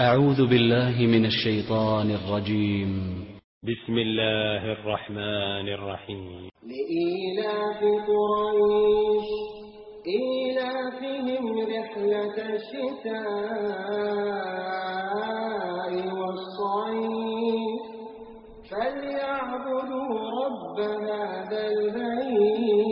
أعوذ بالله من الشيطان الرجيم. بسم الله الرحمن الرحيم. لإيلاف قريش إيلافهم رحلة الشتاء والصيف فليعبدوا رب هذا البيت